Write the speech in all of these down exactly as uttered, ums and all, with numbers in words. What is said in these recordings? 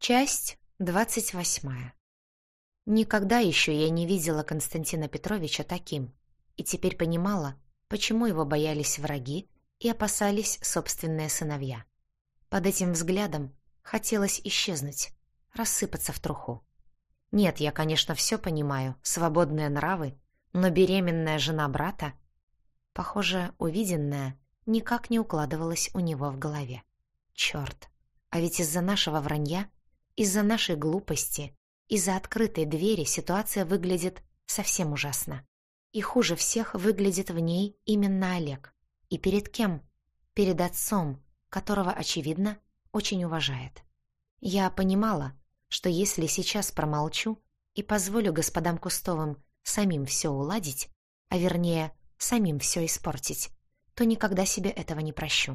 Часть двадцать восьмая. Никогда еще я не видела Константина Петровича таким, и теперь понимала, почему его боялись враги и опасались собственные сыновья. Под этим взглядом хотелось исчезнуть, рассыпаться в труху. Нет, я, конечно, все понимаю, свободные нравы, но беременная жена брата... Похоже, увиденное никак не укладывалось у него в голове. Черт, а ведь из-за нашего вранья, из-за нашей глупости, из-за открытой двери ситуация выглядит совсем ужасно. И хуже всех выглядит в ней именно Олег. И перед кем? Перед отцом, которого, очевидно, очень уважает. Я понимала, что если сейчас промолчу и позволю господам Кустовым самим все уладить, а вернее, самим все испортить, то никогда себе этого не прощу.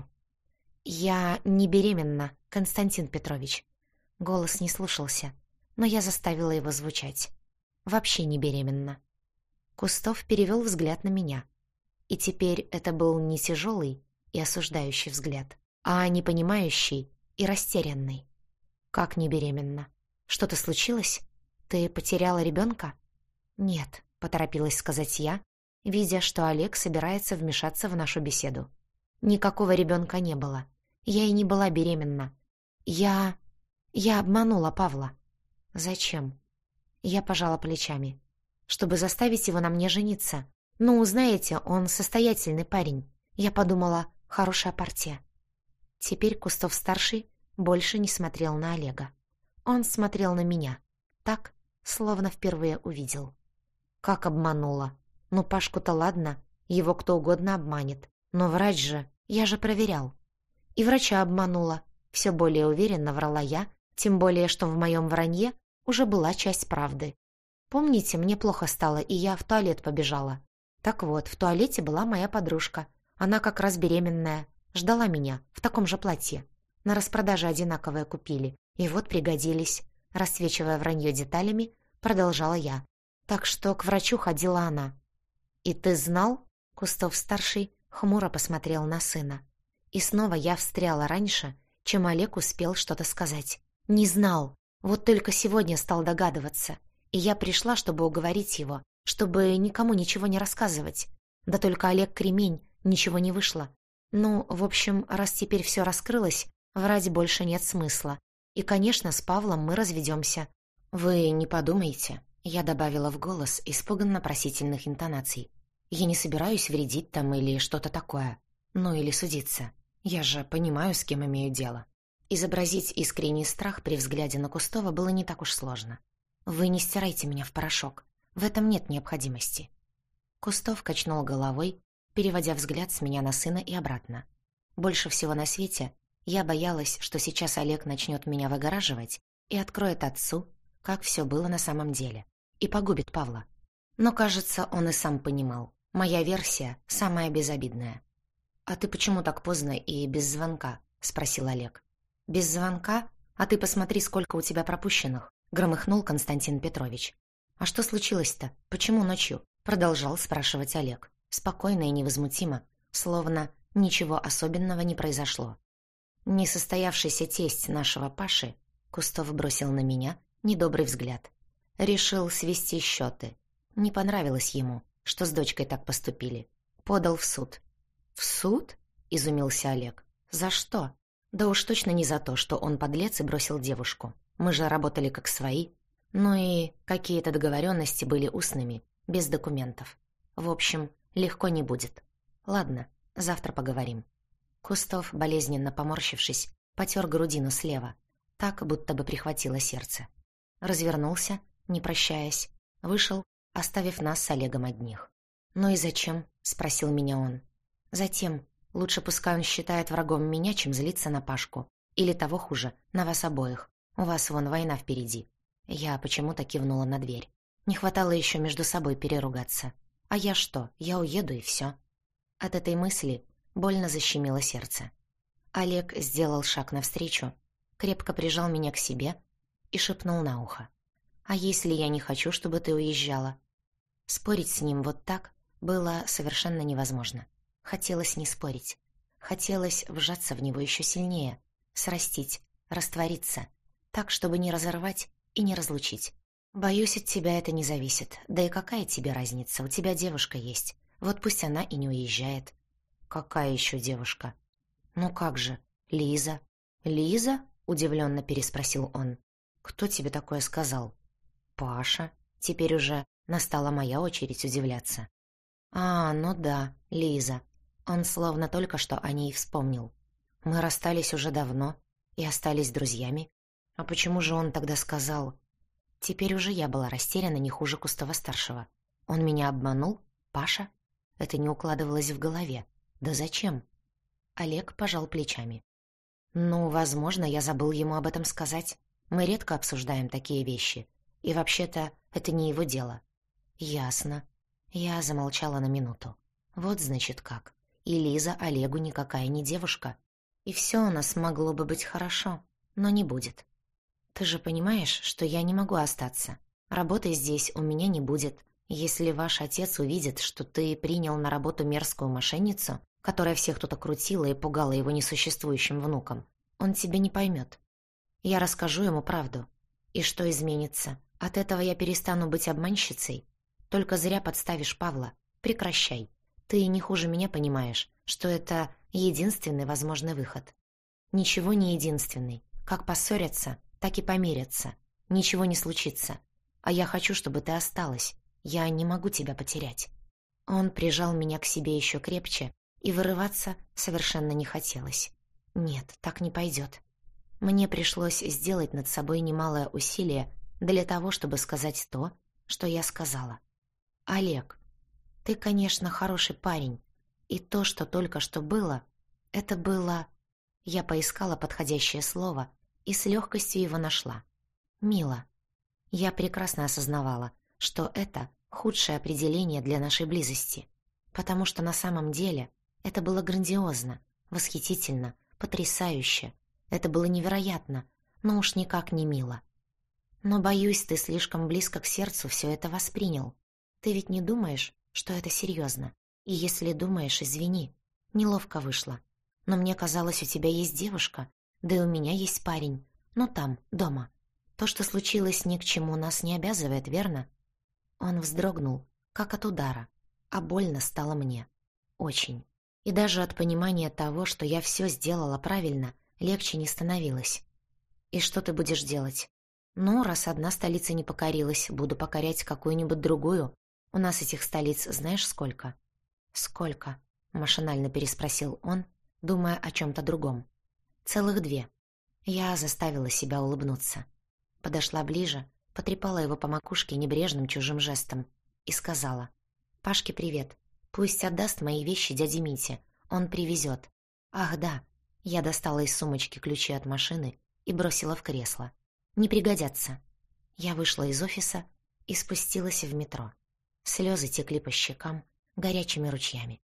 «Я не беременна, Константин Петрович». Голос не слушался, но я заставила его звучать. «Вообще не беременна». Кустов перевел взгляд на меня. И теперь это был не тяжелый и осуждающий взгляд, а непонимающий и растерянный. «Как не беременна? Что-то случилось? Ты потеряла ребенка?» «Нет», — поторопилась сказать я, видя, что Олег собирается вмешаться в нашу беседу. «Никакого ребенка не было. Я и не была беременна. Я... я обманула Павла». «Зачем?» Я пожала плечами. «Чтобы заставить его на мне жениться. Ну, знаете, он состоятельный парень. Я подумала, хорошая партия». Теперь Кустов-старший больше не смотрел на Олега. Он смотрел на меня. Так, словно впервые увидел. «Как обманула? Ну, Пашку-то ладно, его кто угодно обманет. Но врач же, я же проверял». «И врача обманула», — все более уверенно врала я, тем более, что в моем вранье уже была часть правды. «Помните, мне плохо стало, и я в туалет побежала. Так вот, в туалете была моя подружка. Она как раз беременная, ждала меня, в таком же платье. На распродаже одинаковое купили, и вот пригодились». Расцвечивая вранье деталями, продолжала я. «Так что к врачу ходила она». «И ты знал?» — Кустов-старший хмуро посмотрел на сына. И снова я встряла раньше, чем Олег успел что-то сказать. «Не знал. Вот только сегодня стал догадываться. И я пришла, чтобы уговорить его, чтобы никому ничего не рассказывать. Да только Олег кремень, ничего не вышло. Ну, в общем, раз теперь все раскрылось, врать больше нет смысла. И, конечно, с Павлом мы разведемся. Вы не подумайте». Я добавила в голос испуганно-просительных интонаций. «Я не собираюсь вредить там или что-то такое. Ну или судиться. Я же понимаю, с кем имею дело». Изобразить искренний страх при взгляде на Кустова было не так уж сложно. «Вы не стирайте меня в порошок. В этом нет необходимости». Кустов качнул головой, переводя взгляд с меня на сына и обратно. Больше всего на свете я боялась, что сейчас Олег начнет меня выгораживать и откроет отцу, как все было на самом деле, и погубит Павла. Но, кажется, он и сам понимал. Моя версия самая безобидная. «А ты почему так поздно и без звонка?» — спросил Олег. «Без звонка? А ты посмотри, сколько у тебя пропущенных», — громыхнул Константин Петрович. «А что случилось-то? Почему ночью?» — продолжал спрашивать Олег. Спокойно и невозмутимо, словно ничего особенного не произошло. Несостоявшийся тесть нашего Паши, Кустов бросил на меня недобрый взгляд. Решил свести счеты. Не понравилось ему, что с дочкой так поступили. Подал в суд. «В суд?» — изумился Олег. «За что?» «Да уж точно не за то, что он подлец и бросил девушку. Мы же работали как свои. Ну и какие-то договоренности были устными, без документов. В общем, легко не будет. Ладно, завтра поговорим». Кустов, болезненно поморщившись, потер грудину слева, так, будто бы прихватило сердце. Развернулся, не прощаясь, вышел, оставив нас с Олегом одних. «Ну и зачем?» — спросил меня он. «Затем. Лучше пускай он считает врагом меня, чем злиться на Пашку. Или того хуже, на вас обоих. У вас вон война впереди». Я почему-то кивнула на дверь. Не хватало еще между собой переругаться. А я что? Я уеду и все. От этой мысли больно защемило сердце. Олег сделал шаг навстречу, крепко прижал меня к себе и шепнул на ухо. «А если я не хочу, чтобы ты уезжала?» Спорить с ним вот так было совершенно невозможно. Хотелось не спорить. Хотелось вжаться в него еще сильнее, срастить, раствориться. так, чтобы не разорвать и не разлучить. Боюсь, от тебя это не зависит. Да и какая тебе разница? У тебя девушка есть. Вот пусть она и не уезжает». «Какая еще девушка?» «Ну как же, Лиза». «Лиза?» — удивленно переспросил он. «Кто тебе такое сказал?» «Паша». Теперь уже настала моя очередь удивляться. «А, ну да, Лиза». Он словно только что о ней вспомнил. «Мы расстались уже давно и остались друзьями. А почему же он тогда сказал...» Теперь уже я была растеряна не хуже Кустова-старшего. Он меня обманул? Паша? Это не укладывалось в голове. Да зачем? Олег пожал плечами. «Ну, возможно, я забыл ему об этом сказать. Мы редко обсуждаем такие вещи. И вообще-то это не его дело». «Ясно». Я замолчала на минуту. Вот значит как. И Лиза Олегу никакая не девушка. И все у нас могло бы быть хорошо, но не будет. Ты же понимаешь, что я не могу остаться. Работы здесь у меня не будет. Если ваш отец увидит, что ты принял на работу мерзкую мошенницу, которая всех тут окрутила и пугала его несуществующим внуком, он тебя не поймет. Я расскажу ему правду. И что изменится? От этого я перестану быть обманщицей? Только зря подставишь Павла. Прекращай. Ты не хуже меня понимаешь, что это единственный возможный выход. Ничего не единственный. Как поссорятся, так и помирятся. Ничего не случится. А я хочу, чтобы ты осталась. Я не могу тебя потерять». Он прижал меня к себе еще крепче, и вырываться совершенно не хотелось. Нет, так не пойдет. Мне пришлось сделать над собой немалое усилие для того, чтобы сказать то, что я сказала. «Олег, ты, конечно, хороший парень, и то, что только что было, это было...» Я поискала подходящее слово и с легкостью его нашла. «Мило». Я прекрасно осознавала, что это худшее определение для нашей близости, потому что на самом деле это было грандиозно, восхитительно, потрясающе. Это было невероятно, но уж никак не мило. Но, боюсь, ты слишком близко к сердцу все это воспринял. Ты ведь не думаешь, что это серьезно? И если думаешь, извини, неловко вышло. Но мне казалось, у тебя есть девушка, да и у меня есть парень. Ну там, дома. То, что случилось, ни к чему нас не обязывает, верно?» Он вздрогнул, как от удара, а больно стало мне. Очень. И даже от понимания того, что я все сделала правильно, легче не становилось. «И что ты будешь делать?» «Ну, раз одна столица не покорилась, буду покорять какую-нибудь другую. У нас этих столиц знаешь сколько?» «Сколько?» — машинально переспросил он, думая о чем-то другом. «Целых две». Я заставила себя улыбнуться. Подошла ближе, потрепала его по макушке небрежным чужим жестом и сказала: «Пашке привет. Пусть отдаст мои вещи дяде Мите. Он привезет. Ах, да». Я достала из сумочки ключи от машины и бросила в кресло. «Не пригодятся». Я вышла из офиса и спустилась в метро. Слезы текли по щекам горячими ручьями.